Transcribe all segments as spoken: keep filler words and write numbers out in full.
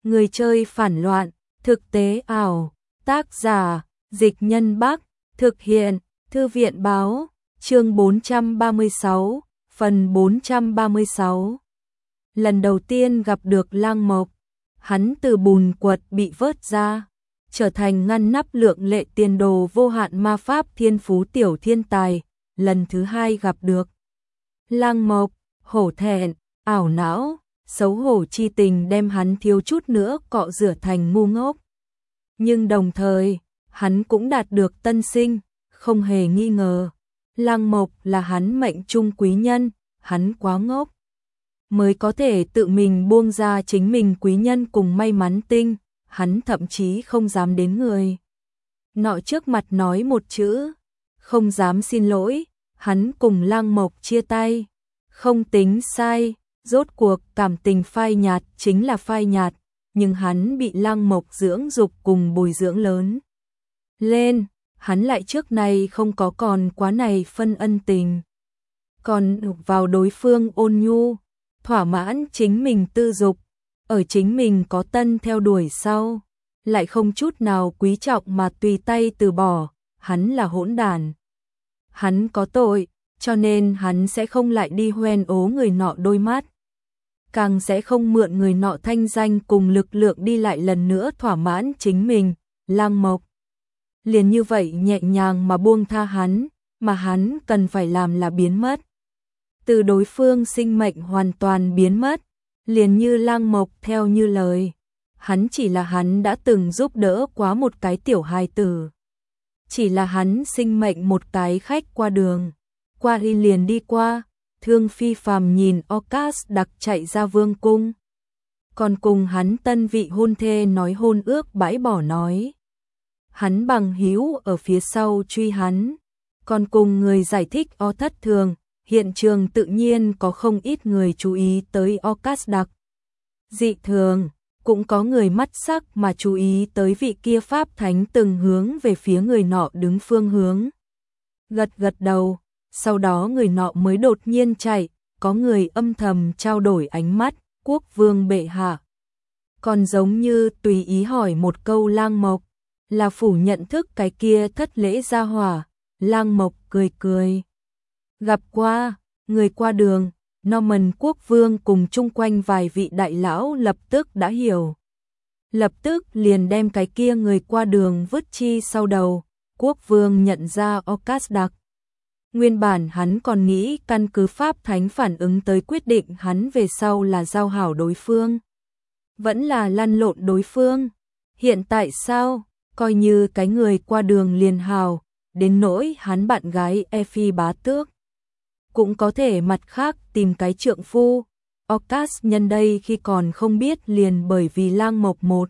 Người chơi phản loạn, thực tế ảo, tác giả, Dịch Nhân Bắc, thực hiện, Thư viện báo, chương bốn trăm ba mươi sáu, phần bốn trăm ba mươi sáu. Lần đầu tiên gặp được Lang Mộc, hắn từ bùn quật bị vớt ra, trở thành ngăn nắp lượng lệ tiền đồ vô hạn ma pháp thiên phú tiểu thiên tài. Lần thứ hai gặp được Lang Mộc, hổ thẹn, ảo não, xấu hổ chi tình đem hắn thiếu chút nữa cọ rửa thành ngu ngốc. Nhưng đồng thời, hắn cũng đạt được tân sinh, không hề nghi ngờ. Lang Mộc là hắn mệnh trung quý nhân, hắn quá ngốc mới có thể tự mình buông ra chính mình quý nhân cùng may mắn tinh, hắn thậm chí không dám đến người nọ trước mặt nói một chữ, không dám xin lỗi. Hắn cùng Lang Mộc chia tay, không tính sai, rốt cuộc cảm tình phai nhạt chính là phai nhạt, nhưng hắn bị Lang Mộc dưỡng dục cùng bồi dưỡng lớn lên, hắn lại trước nay không có còn quá này phân ân tình. Còn vào đối phương ôn nhu, thỏa mãn chính mình tư dục, ở chính mình có tân theo đuổi sau, lại không chút nào quý trọng mà tùy tay từ bỏ, hắn là hỗn đản. Hắn có tội, cho nên hắn sẽ không lại đi hoen ố người nọ đôi mắt, càng sẽ không mượn người nọ thanh danh cùng lực lượng đi lại lần nữa thỏa mãn chính mình. Lang Mộc liền như vậy nhẹ nhàng mà buông tha hắn, mà hắn cần phải làm là biến mất. Từ đối phương sinh mệnh hoàn toàn biến mất, liền như Lang Mộc theo như lời. Hắn chỉ là hắn đã từng giúp đỡ quá một cái tiểu hài tử. Chỉ là hắn sinh mệnh một cái khách qua đường, qua đi liền đi qua. Thương Phi Phàm nhìn Ocas đặc chạy ra vương cung, còn cùng hắn tân vị hôn thê nói hôn ước bãi bỏ nói. Hắn bằng hữu ở phía sau truy hắn, còn cùng người giải thích o thất thường, hiện trường tự nhiên có không ít người chú ý tới Ocas đặc dị thường. Cũng có người mắt sắc mà chú ý tới vị kia pháp thánh từng hướng về phía người nọ đứng phương hướng. Gật gật đầu, sau đó người nọ mới đột nhiên chạy, có người âm thầm trao đổi ánh mắt, quốc vương bệ hạ. Còn giống như tùy ý hỏi một câu Lang Mộc, là phủ nhận thức cái kia thất lễ gia hỏa. Lang Mộc cười cười. Gặp qua, người qua đường. Norman quốc vương cùng chung quanh vài vị đại lão lập tức đã hiểu. Lập tức liền đem cái kia người qua đường vứt chi sau đầu. Quốc vương nhận ra Ocas đặc. Nguyên bản hắn còn nghĩ căn cứ pháp thánh phản ứng tới quyết định hắn về sau là giao hảo đối phương, vẫn là lăn lộn đối phương. Hiện tại sao, coi như cái người qua đường liền hào, đến nỗi hắn bạn gái Effie bá tước cũng có thể mặt khác tìm cái trượng phu. Ocas nhân đây khi còn không biết liền bởi vì Lang Mộc một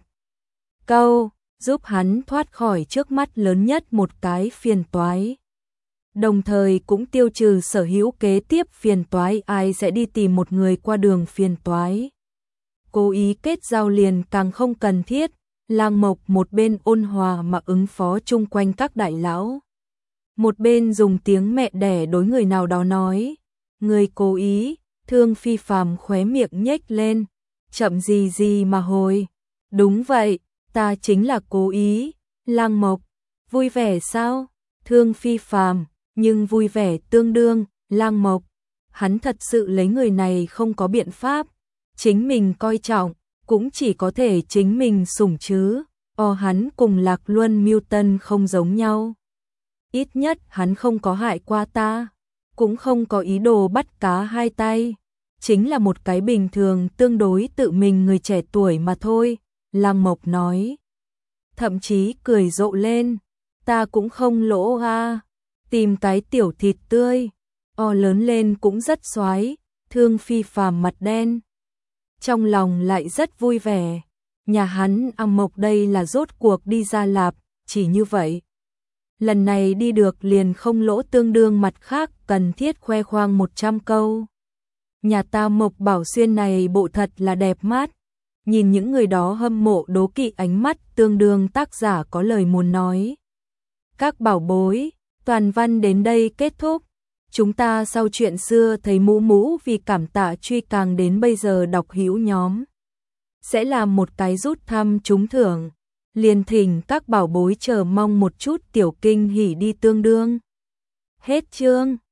câu giúp hắn thoát khỏi trước mắt lớn nhất một cái phiền toái, đồng thời cũng tiêu trừ sở hữu kế tiếp phiền toái. Ai sẽ đi tìm một người qua đường phiền toái? Cố ý kết giao liền càng không cần thiết. Lang Mộc một bên ôn hòa mà ứng phó chung quanh các đại lão, một bên dùng tiếng mẹ đẻ đối người nào đó nói. Người cố ý. Thương Phi Phàm khóe miệng nhếch lên, chậm gì gì mà hồi. Đúng vậy, ta chính là cố ý. Lang Mộc, vui vẻ sao? Thương Phi Phàm, nhưng vui vẻ tương đương. Lang Mộc, hắn thật sự lấy người này không có biện pháp, chính mình coi trọng, cũng chỉ có thể chính mình sủng chứ. O hắn cùng Lạc Luân Milton không giống nhau. Ít nhất hắn không có hại qua ta, cũng không có ý đồ bắt cá hai tay, chính là một cái bình thường tương đối tự mình người trẻ tuổi mà thôi. Lang Mộc nói, thậm chí cười rộ lên. Ta cũng không lỗ a, tìm cái tiểu thịt tươi, o lớn lên cũng rất xoái. Thương Phi Phàm mặt đen, trong lòng lại rất vui vẻ. Nhà hắn Am Mộc đây là rốt cuộc đi ra lạp, chỉ như vậy. Lần này đi được liền không lỗ, tương đương mặt khác cần thiết khoe khoang một trăm câu. Nhà ta Mộc Bảo Xuyên này bộ thật là đẹp mắt. Nhìn những người đó hâm mộ đố kỵ ánh mắt, tương đương tác giả có lời muốn nói. Các bảo bối, toàn văn đến đây kết thúc. Chúng ta sau chuyện xưa thấy mũ mũ vì cảm tạ truy càng đến bây giờ đọc hữu nhóm. sẽ là một cái rút thăm trúng thưởng. Liền thỉnh các bảo bối chờ mong một chút tiểu kinh hỉ đi tương đương. Hết chương.